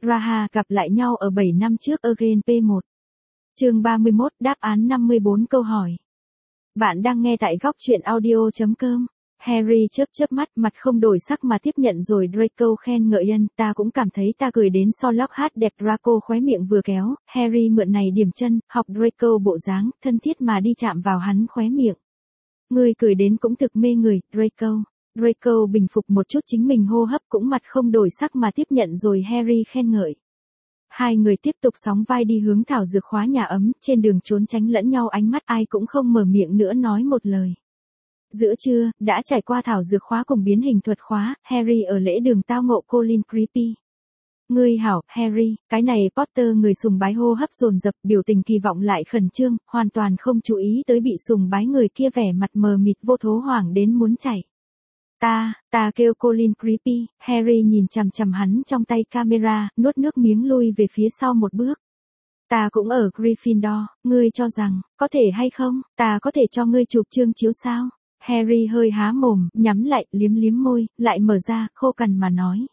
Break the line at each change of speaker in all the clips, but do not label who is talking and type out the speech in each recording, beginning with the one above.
Raha gặp lại nhau ở 7 năm trước Again P1. Chương 31, đáp án 54 câu hỏi. Bạn đang nghe tại góc truyện audio.com. Harry chớp mắt, mặt không đổi sắc mà tiếp nhận rồi Draco khen ngợi ân, ta cũng cảm thấy ta cười đến so Lockhart đẹp. Draco khóe miệng vừa kéo, Harry mượn này điểm chân, học Draco bộ dáng, thân thiết mà đi chạm vào hắn khóe miệng. Ngươi cười đến cũng thực mê người, Draco. Draco bình phục một chút chính mình hô hấp cũng mặt không đổi sắc mà tiếp nhận rồi Harry khen ngợi. Hai người tiếp tục sóng vai đi hướng thảo dược khóa nhà ấm, trên đường trốn tránh lẫn nhau ánh mắt ai cũng không mở miệng nữa nói một lời. Giữa trưa, đã trải qua thảo dược khóa cùng biến hình thuật khóa, Harry ở lễ đường tao ngộ Colin Creepy. Ngươi hảo, Harry, cái này Potter người sùng bái hô hấp dồn dập, biểu tình kỳ vọng lại khẩn trương, hoàn toàn không chú ý tới bị sùng bái người kia vẻ mặt mờ mịt vô thố hoảng đến muốn chạy. Ta kêu Colin Creepy, Harry nhìn chằm chằm hắn trong tay camera, nuốt nước miếng lui về phía sau một bước. Ta cũng ở Gryffindor, ngươi cho rằng, có thể hay không, ta có thể cho ngươi chụp chương chiếu sao? Harry hơi há mồm, nhắm lại, liếm môi, lại mở ra, khô cằn mà nói.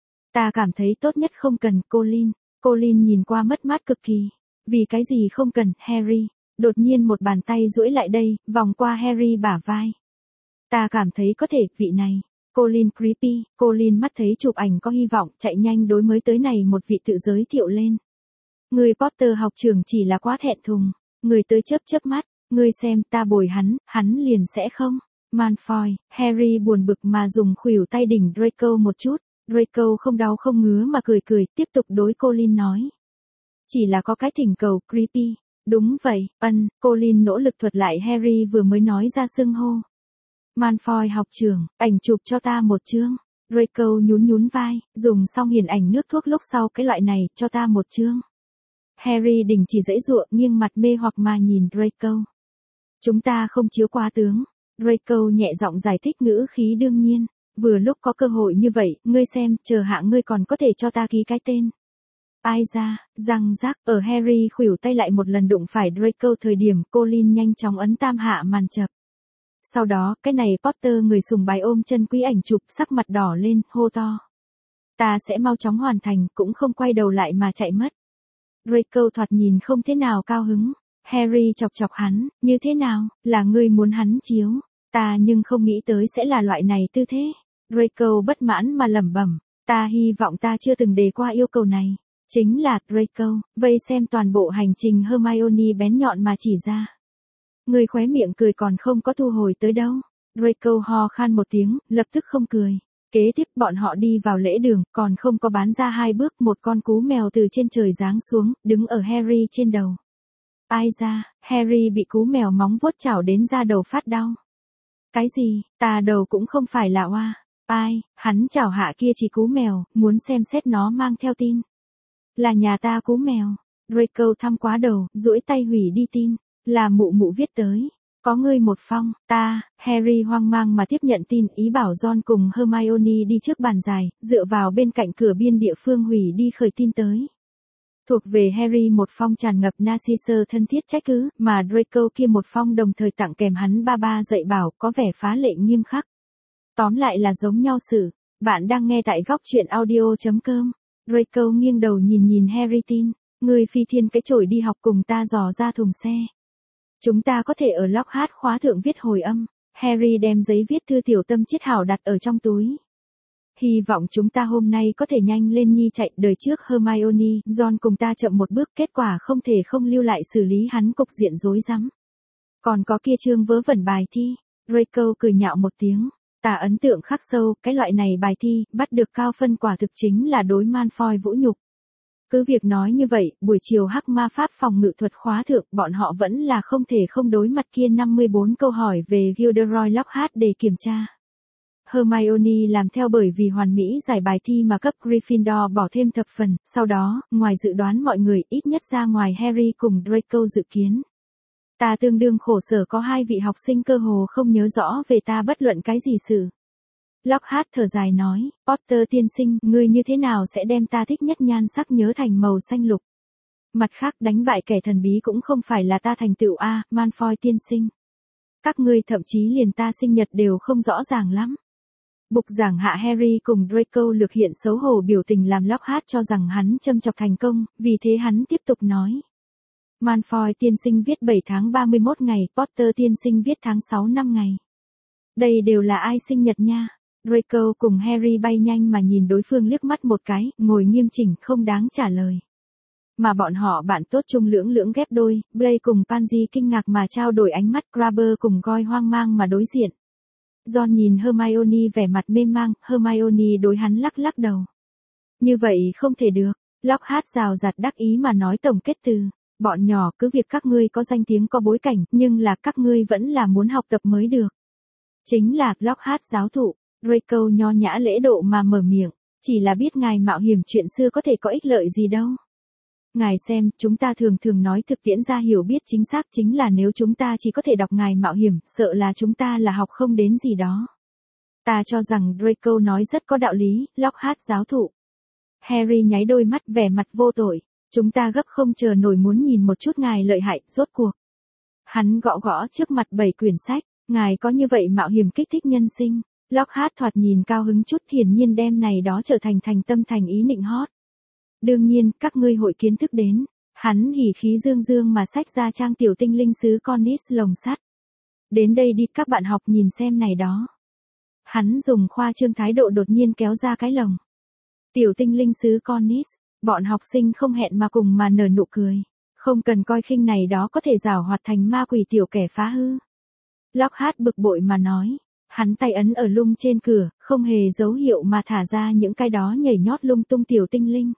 Ta cảm thấy tốt nhất không cần, Colin. Colin nhìn qua mất mát cực kỳ. Vì cái gì không cần, Harry? Đột nhiên một bàn tay duỗi lại đây, vòng qua Harry bả vai. Ta cảm thấy có thể, vị này. Colin Creepy, Colin mắt thấy chụp ảnh có hy vọng, chạy nhanh đối mới tới này một vị tự giới thiệu lên. Người Potter học trưởng chỉ là quá thẹn thùng. Người tới chớp mắt, ngươi xem ta bồi hắn liền sẽ không. Malfoy, Harry buồn bực mà dùng khuỷu tay đỉnh Draco một chút. Draco không đau không ngứa mà cười, tiếp tục đối Colin nói. Chỉ là có cái thỉnh cầu, Creepy. Đúng vậy, Colin nỗ lực thuật lại Harry vừa mới nói ra xưng hô. Malfoy học trưởng, ảnh chụp cho ta một chương. Draco nhún vai, dùng xong hiển ảnh nước thuốc lúc sau cái loại này, cho ta một chương. Harry đình chỉ giãy giụa, nghiêng mặt mê hoặc mà nhìn Draco. Chúng ta không chiếu quá tướng. Draco nhẹ giọng giải thích ngữ khí đương nhiên. Vừa lúc có cơ hội như vậy, ngươi xem, chờ hạ ngươi còn có thể cho ta ký cái tên. Ai ra, răng rác, ở Harry khuỷu tay lại một lần đụng phải Draco thời điểm Colin nhanh chóng ấn tam hạ màn chập. Sau đó, cái này Potter người sùng bái ôm chân quý ảnh chụp, sắc mặt đỏ lên, hô to. Ta sẽ mau chóng hoàn thành, cũng không quay đầu lại mà chạy mất. Draco thoạt nhìn không thế nào cao hứng. Harry chọc hắn, như thế nào, là ngươi muốn hắn chiếu. Ta nhưng không nghĩ tới sẽ là loại này tư thế. Draco bất mãn mà lẩm bẩm. Ta hy vọng ta chưa từng đề qua yêu cầu này. Chính là, Draco, vây xem toàn bộ hành trình Hermione bén nhọn mà chỉ ra. Người khóe miệng cười còn không có thu hồi tới đâu. Draco ho khan một tiếng, lập tức không cười. Kế tiếp bọn họ đi vào lễ đường, còn không có bán ra 2 bước, một con cú mèo từ trên trời giáng xuống, đứng ở Harry trên đầu. Ai ra, Harry bị cú mèo móng vuốt chảo đến da đầu phát đau. Cái gì, ta đầu cũng không phải là oa. Ai, hắn chảo hạ kia chỉ cú mèo, muốn xem xét nó mang theo tin. Là nhà ta cú mèo. Draco thăm quá đầu, duỗi tay hủy đi tin. Là mụ viết tới. Có ngươi một phong, Harry hoang mang mà tiếp nhận tin, ý bảo Ron cùng Hermione đi trước bàn dài, dựa vào bên cạnh cửa biên địa phương hủy đi khởi tin tới. Thuộc về Harry một phong tràn ngập Narcissus thân thiết trách cứ, mà Draco kia một phong đồng thời tặng kèm hắn ba dạy bảo, có vẻ phá lệ nghiêm khắc. Tóm lại là giống nhau sự. Bạn đang nghe tại góc truyện audio.com. Draco nghiêng đầu nhìn Harry tin. Ngươi phi thiên cái chổi đi học cùng ta dò ra thùng xe. Chúng ta có thể ở Lockhart khóa thượng viết hồi âm. Harry đem giấy viết thư tiểu tâm chiết hảo đặt ở trong túi. Hy vọng chúng ta hôm nay có thể nhanh lên nhi chạy, đời trước Hermione, Ron cùng ta chậm một bước, kết quả không thể không lưu lại xử lý hắn cục diện rối rắm. Còn có kia chương vớ vẩn bài thi. Draco cười nhạo một tiếng. Ta ấn tượng khắc sâu, cái loại này bài thi, bắt được cao phân quả thực chính là đối Malfoy vũ nhục. Cứ việc nói như vậy, buổi chiều hắc ma pháp phòng ngự thuật khóa thượng, bọn họ vẫn là không thể không đối mặt kia 54 câu hỏi về Gilderoy Lockhart để kiểm tra. Hermione làm theo bởi vì hoàn mỹ giải bài thi mà cấp Gryffindor bỏ thêm thập phần, sau đó, ngoài dự đoán mọi người, ít nhất ra ngoài Harry cùng Draco dự kiến. Ta tương đương khổ sở có 2 vị học sinh cơ hồ không nhớ rõ về ta bất luận cái gì sự. Lockhart thở dài nói, Potter tiên sinh, ngươi như thế nào sẽ đem ta thích nhất nhan sắc nhớ thành màu xanh lục. Mặt khác đánh bại kẻ thần bí cũng không phải là ta thành tựu a, Malfoy tiên sinh. Các ngươi thậm chí liền ta sinh nhật đều không rõ ràng lắm. Bục giảng hạ Harry cùng Draco lược hiện xấu hổ biểu tình làm Lockhart cho rằng hắn châm chọc thành công, vì thế hắn tiếp tục nói. Malfoy tiên sinh viết 7 tháng 31 ngày, Potter tiên sinh viết tháng 6 năm ngày. Đây đều là ai sinh nhật nha? Draco cùng Harry bay nhanh mà nhìn đối phương liếc mắt một cái, ngồi nghiêm chỉnh không đáng trả lời. Mà bọn họ bạn tốt chung lưỡng lưỡng ghép đôi, Bray cùng Pansy kinh ngạc mà trao đổi ánh mắt, Crabber cùng Goyle hoang mang mà đối diện. Ron nhìn Hermione vẻ mặt mê mang, Hermione đối hắn lắc lắc đầu. Như vậy không thể được, Lockhart rào rạt đắc ý mà nói tổng kết từ. Bọn nhỏ cứ việc các ngươi có danh tiếng có bối cảnh, nhưng là các ngươi vẫn là muốn học tập mới được. Chính là Lockhart giáo thụ, Draco nho nhã lễ độ mà mở miệng, chỉ là biết ngài mạo hiểm chuyện xưa có thể có ích lợi gì đâu. Ngài xem, chúng ta thường thường nói thực tiễn ra hiểu biết chính xác chính là nếu chúng ta chỉ có thể đọc ngài mạo hiểm, sợ là chúng ta là học không đến gì đó. Ta cho rằng Draco nói rất có đạo lý, Lockhart giáo thụ. Harry nháy đôi mắt vẻ mặt vô tội. Chúng ta gấp không chờ nổi muốn nhìn một chút ngài lợi hại, rốt cuộc. Hắn gõ gõ trước mặt 7 quyển sách, ngài có như vậy mạo hiểm kích thích nhân sinh. Lockhart thoạt nhìn cao hứng chút, hiển nhiên đem này đó trở thành thành tâm thành ý nịnh hót. Đương nhiên, các ngươi hội kiến thức đến. Hắn hỉ khí dương dương mà xách ra trang tiểu tinh linh sứ Cornish lồng sắt. Đến đây đi các bạn học nhìn xem này đó. Hắn dùng khoa trương thái độ đột nhiên kéo ra cái lồng. Tiểu tinh linh sứ Cornish. Bọn học sinh không hẹn mà cùng mà nở nụ cười. Không cần coi khinh này đó có thể giảo hoạt thành ma quỷ tiểu kẻ phá hư. Lockhart bực bội mà nói. Hắn tay ấn ở lung trên cửa, không hề dấu hiệu mà thả ra những cái đó nhảy nhót lung tung tiểu tinh linh.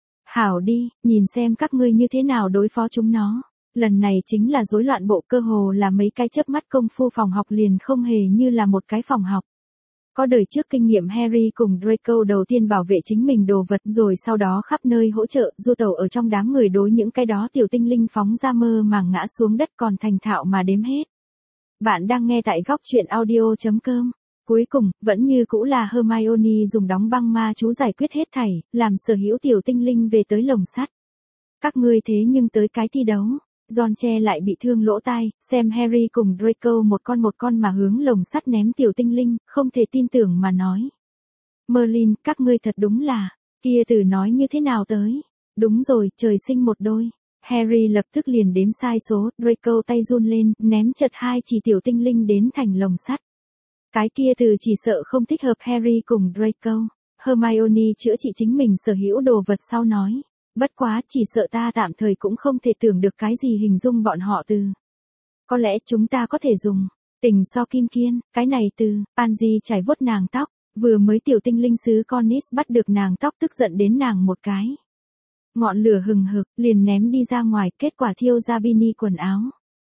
Hảo đi, nhìn xem các ngươi như thế nào đối phó chúng nó. Lần này chính là rối loạn bộ, cơ hồ là mấy cái chớp mắt công phu phòng học liền không hề như là một cái phòng học. Có đời trước kinh nghiệm Harry cùng Draco đầu tiên bảo vệ chính mình đồ vật rồi sau đó khắp nơi hỗ trợ, du tẩu ở trong đám người đối những cái đó tiểu tinh linh phóng ra mơ màng ngã xuống đất còn thành thạo mà đếm hết. Bạn đang nghe tại góc truyện audio.com. Cuối cùng, vẫn như cũ là Hermione dùng đóng băng ma chú giải quyết hết thảy, làm sở hữu tiểu tinh linh về tới lồng sắt. Các ngươi thế nhưng tới cái thi đấu. Ron che lại bị thương lỗ tai, xem Harry cùng Draco một con mà hướng lồng sắt ném tiểu tinh linh, không thể tin tưởng mà nói. Merlin, các ngươi thật đúng là, kia từ nói như thế nào tới. Đúng rồi, trời sinh một đôi. Harry lập tức liền đếm sai số, Draco tay run lên, ném chật 2 chỉ tiểu tinh linh đến thành lồng sắt. Cái kia từ chỉ sợ không thích hợp Harry cùng Draco. Hermione chữa trị chính mình sở hữu đồ vật sau nói. Bất quá chỉ sợ ta tạm thời cũng không thể tưởng được cái gì hình dung bọn họ từ. Có lẽ chúng ta có thể dùng. Tình so kim kiên, cái này từ, Pansy chải vuốt nàng tóc. Vừa mới tiểu tinh linh sứ Cornish bắt được nàng tóc tức giận đến nàng một cái. Ngọn lửa hừng hực, liền ném đi ra ngoài, kết quả thiêu Zabini quần áo.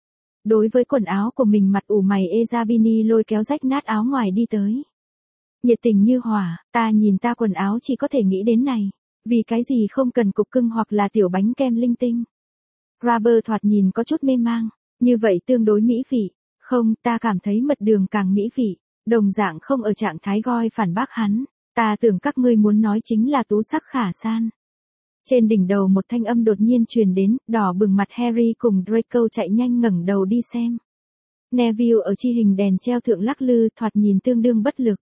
Đối với quần áo của mình mặt ủ mày Zabini lôi kéo rách nát áo ngoài đi tới. Nhiệt tình như hỏa, ta nhìn ta quần áo chỉ có thể nghĩ đến này. Vì cái gì không cần cục cưng hoặc là tiểu bánh kem linh tinh. Crabber thoạt nhìn có chút mê mang, như vậy tương đối mỹ vị. Không, ta cảm thấy mật đường càng mỹ vị. Đồng dạng không ở trạng thái Goyle phản bác hắn. Ta tưởng các ngươi muốn nói chính là tú sắc khả san. Trên đỉnh đầu một thanh âm đột nhiên truyền đến, đỏ bừng mặt Harry cùng Draco chạy nhanh ngẩng đầu đi xem. Neville ở chi hình đèn treo thượng lắc lư thoạt nhìn tương đương bất lực.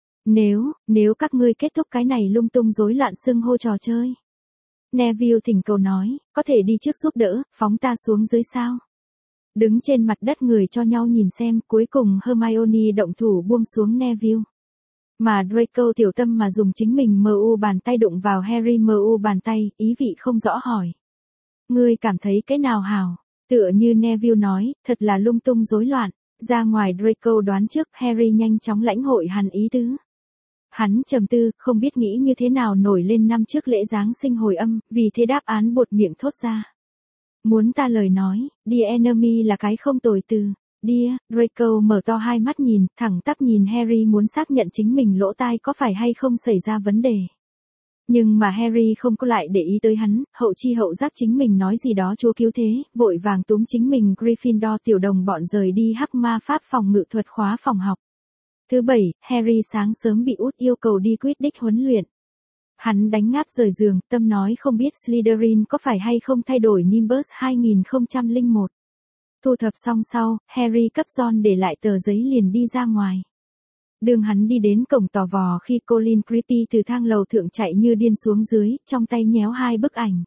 Nếu các ngươi kết thúc cái này lung tung rối loạn xưng hô trò chơi. Neville thỉnh cầu nói, có thể đi trước giúp đỡ, phóng ta xuống dưới sao. Đứng trên mặt đất người cho nhau nhìn xem, cuối cùng Hermione động thủ buông xuống Neville. Mà Draco tiểu tâm mà dùng chính mình mu bàn tay đụng vào Harry mu bàn tay, ý vị không rõ hỏi. Ngươi cảm thấy cái nào hảo? Tựa như Neville nói, thật là lung tung rối loạn. Ra ngoài Draco đoán trước, Harry nhanh chóng lãnh hội hắn ý tứ. Hắn trầm tư, không biết nghĩ như thế nào nổi lên năm trước lễ Giáng sinh hồi âm, vì thế đáp án buột miệng thốt ra. Muốn ta lời nói, Dear Enemy là cái không tồi từ. Dear, Draco mở to hai mắt nhìn, thẳng tắp nhìn Harry muốn xác nhận chính mình lỗ tai có phải hay không xảy ra vấn đề. Nhưng mà Harry không có lại để ý tới hắn, hậu chi hậu giác chính mình nói gì đó chúa cứu thế, vội vàng túm chính mình Gryffindor tiểu đồng bọn rời đi hắc ma pháp phòng ngự thuật khóa phòng học. Thứ 7, Harry sáng sớm bị út yêu cầu đi Quidditch huấn luyện. Hắn đánh ngáp rời giường, tâm nói không biết Slytherin có phải hay không thay đổi Nimbus 2001. Thu thập xong sau, Harry cấp Ron để lại tờ giấy liền đi ra ngoài. Đường hắn đi đến cổng tò vò khi Colin Creepy từ thang lầu thượng chạy như điên xuống dưới, trong tay nhéo 2 bức ảnh.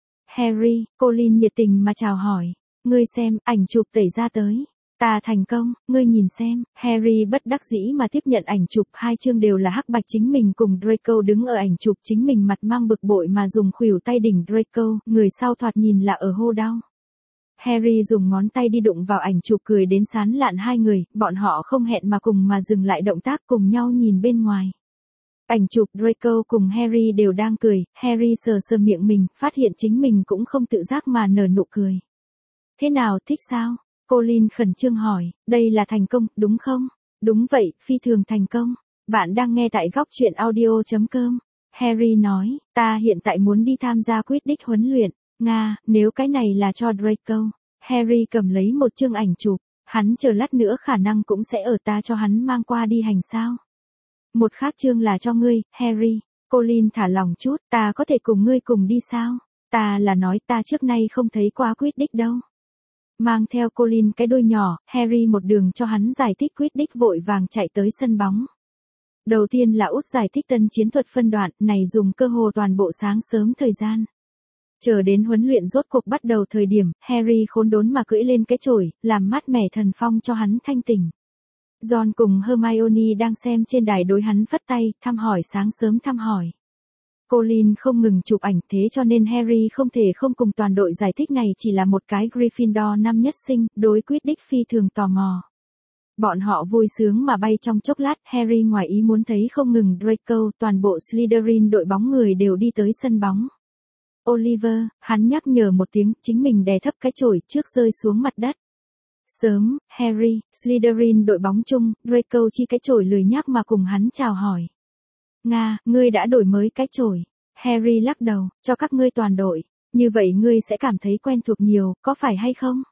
Harry, Colin nhiệt tình mà chào hỏi. Ngươi xem, ảnh chụp tẩy ra tới. Ta thành công, ngươi nhìn xem. Harry bất đắc dĩ mà tiếp nhận ảnh chụp, 2 chương đều là hắc bạch, chính mình cùng Draco đứng ở ảnh chụp, chính mình mặt mang bực bội mà dùng khuỷu tay đỉnh Draco, người sau thoạt nhìn là ở hô đau. Harry dùng ngón tay đi đụng vào ảnh chụp, cười đến sán lạn, 2 người, bọn họ không hẹn mà cùng mà dừng lại động tác, cùng nhau nhìn bên ngoài. Ảnh chụp Draco cùng Harry đều đang cười, Harry sờ sờ miệng mình, phát hiện chính mình cũng không tự giác mà nở nụ cười. Thế nào, thích sao? Colin khẩn trương hỏi, đây là thành công, đúng không? Đúng vậy, phi thường thành công. Bạn đang nghe tại góc truyện audio.com. Harry nói, ta hiện tại muốn đi tham gia Quidditch huấn luyện. Nga, nếu cái này là cho Draco. Harry cầm lấy một chương ảnh chụp, hắn chờ lát nữa khả năng cũng sẽ ở, ta cho hắn mang qua đi hành sao? Một khác chương là cho ngươi, Harry. Colin thả lỏng chút, ta có thể cùng ngươi cùng đi sao? Ta là nói ta trước nay không thấy qua Quidditch đâu. Mang theo Colin cái đôi nhỏ, Harry một đường cho hắn giải thích Quidditch, vội vàng chạy tới sân bóng. Đầu tiên là út giải thích tân chiến thuật phân đoạn, này dùng cơ hồ toàn bộ sáng sớm thời gian. Chờ đến huấn luyện rốt cuộc bắt đầu thời điểm, Harry khốn đốn mà cưỡi lên cái chổi, làm mát mẻ thần phong cho hắn thanh tỉnh. Ron cùng Hermione đang xem trên đài đối hắn phất tay, thăm hỏi, sáng sớm thăm hỏi. Colin không ngừng chụp ảnh, thế cho nên Harry không thể không cùng toàn đội giải thích này chỉ là một cái Gryffindor năm nhất sinh, đối Quidditch phi thường tò mò. Bọn họ vui sướng mà bay trong chốc lát, Harry ngoài ý muốn thấy không ngừng Draco, toàn bộ Slytherin đội bóng người đều đi tới sân bóng. Oliver, hắn nhắc nhở một tiếng, chính mình đè thấp cái chổi trước rơi xuống mặt đất. Sớm, Harry, Slytherin đội bóng chung, Draco chi cái chổi lười nhác mà cùng hắn chào hỏi. Nga, ngươi đã đổi mới cái chổi. Harry lắc đầu, cho các ngươi toàn đội. Như vậy ngươi sẽ cảm thấy quen thuộc nhiều, có phải hay không?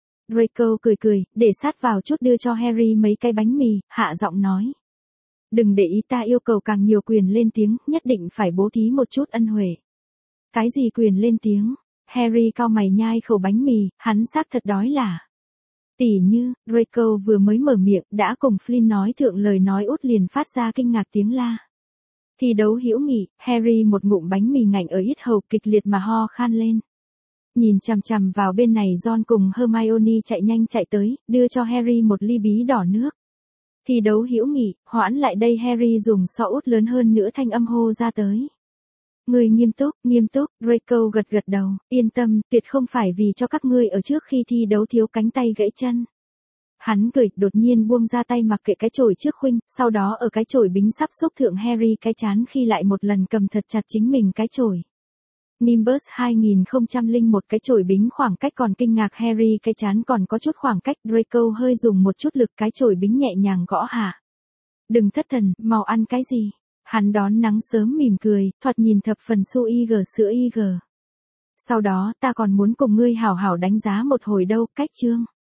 Draco cười cười, để sát vào chút đưa cho Harry mấy cái bánh mì, hạ giọng nói. Đừng để ý, ta yêu cầu càng nhiều quyền lên tiếng, nhất định phải bố thí một chút ân huệ. Cái gì quyền lên tiếng? Harry cau mày nhai khẩu bánh mì, hắn xác thật đói là. Tỉ như, Draco vừa mới mở miệng, đã cùng Flynn nói thượng lời nói, út liền phát ra kinh ngạc tiếng la. Thi đấu hữu nghị, Harry một ngụm bánh mì ngạnh ở yết hầu, kịch liệt mà ho khan lên. Nhìn chằm chằm vào bên này, Ron cùng Hermione chạy nhanh chạy tới, đưa cho Harry một ly bí đỏ nước. Thi đấu hữu nghị, hoãn lại đây, Harry dùng so út lớn hơn nữa thanh âm hô ra tới. Người nghiêm túc, Draco gật gật đầu, yên tâm, tuyệt không phải vì cho các ngươi ở trước khi thi đấu thiếu cánh tay gãy chân. Hắn cười, đột nhiên buông ra tay mặc kệ cái chổi trước khuynh, sau đó ở cái chổi bính sắp xúc thượng Harry cái chán khi lại một lần cầm thật chặt chính mình cái chổi. Nimbus 2001, cái chổi bính khoảng cách còn kinh ngạc, Harry cái chán còn có chút khoảng cách, Draco hơi dùng một chút lực, cái chổi bính nhẹ nhàng gõ hạ. Đừng thất thần, mau ăn cái gì? Hắn đón nắng sớm mỉm cười, thoạt nhìn thập phần su IG sữa IG. Sau đó, ta còn muốn cùng ngươi hảo hảo đánh giá một hồi đâu, cách chương.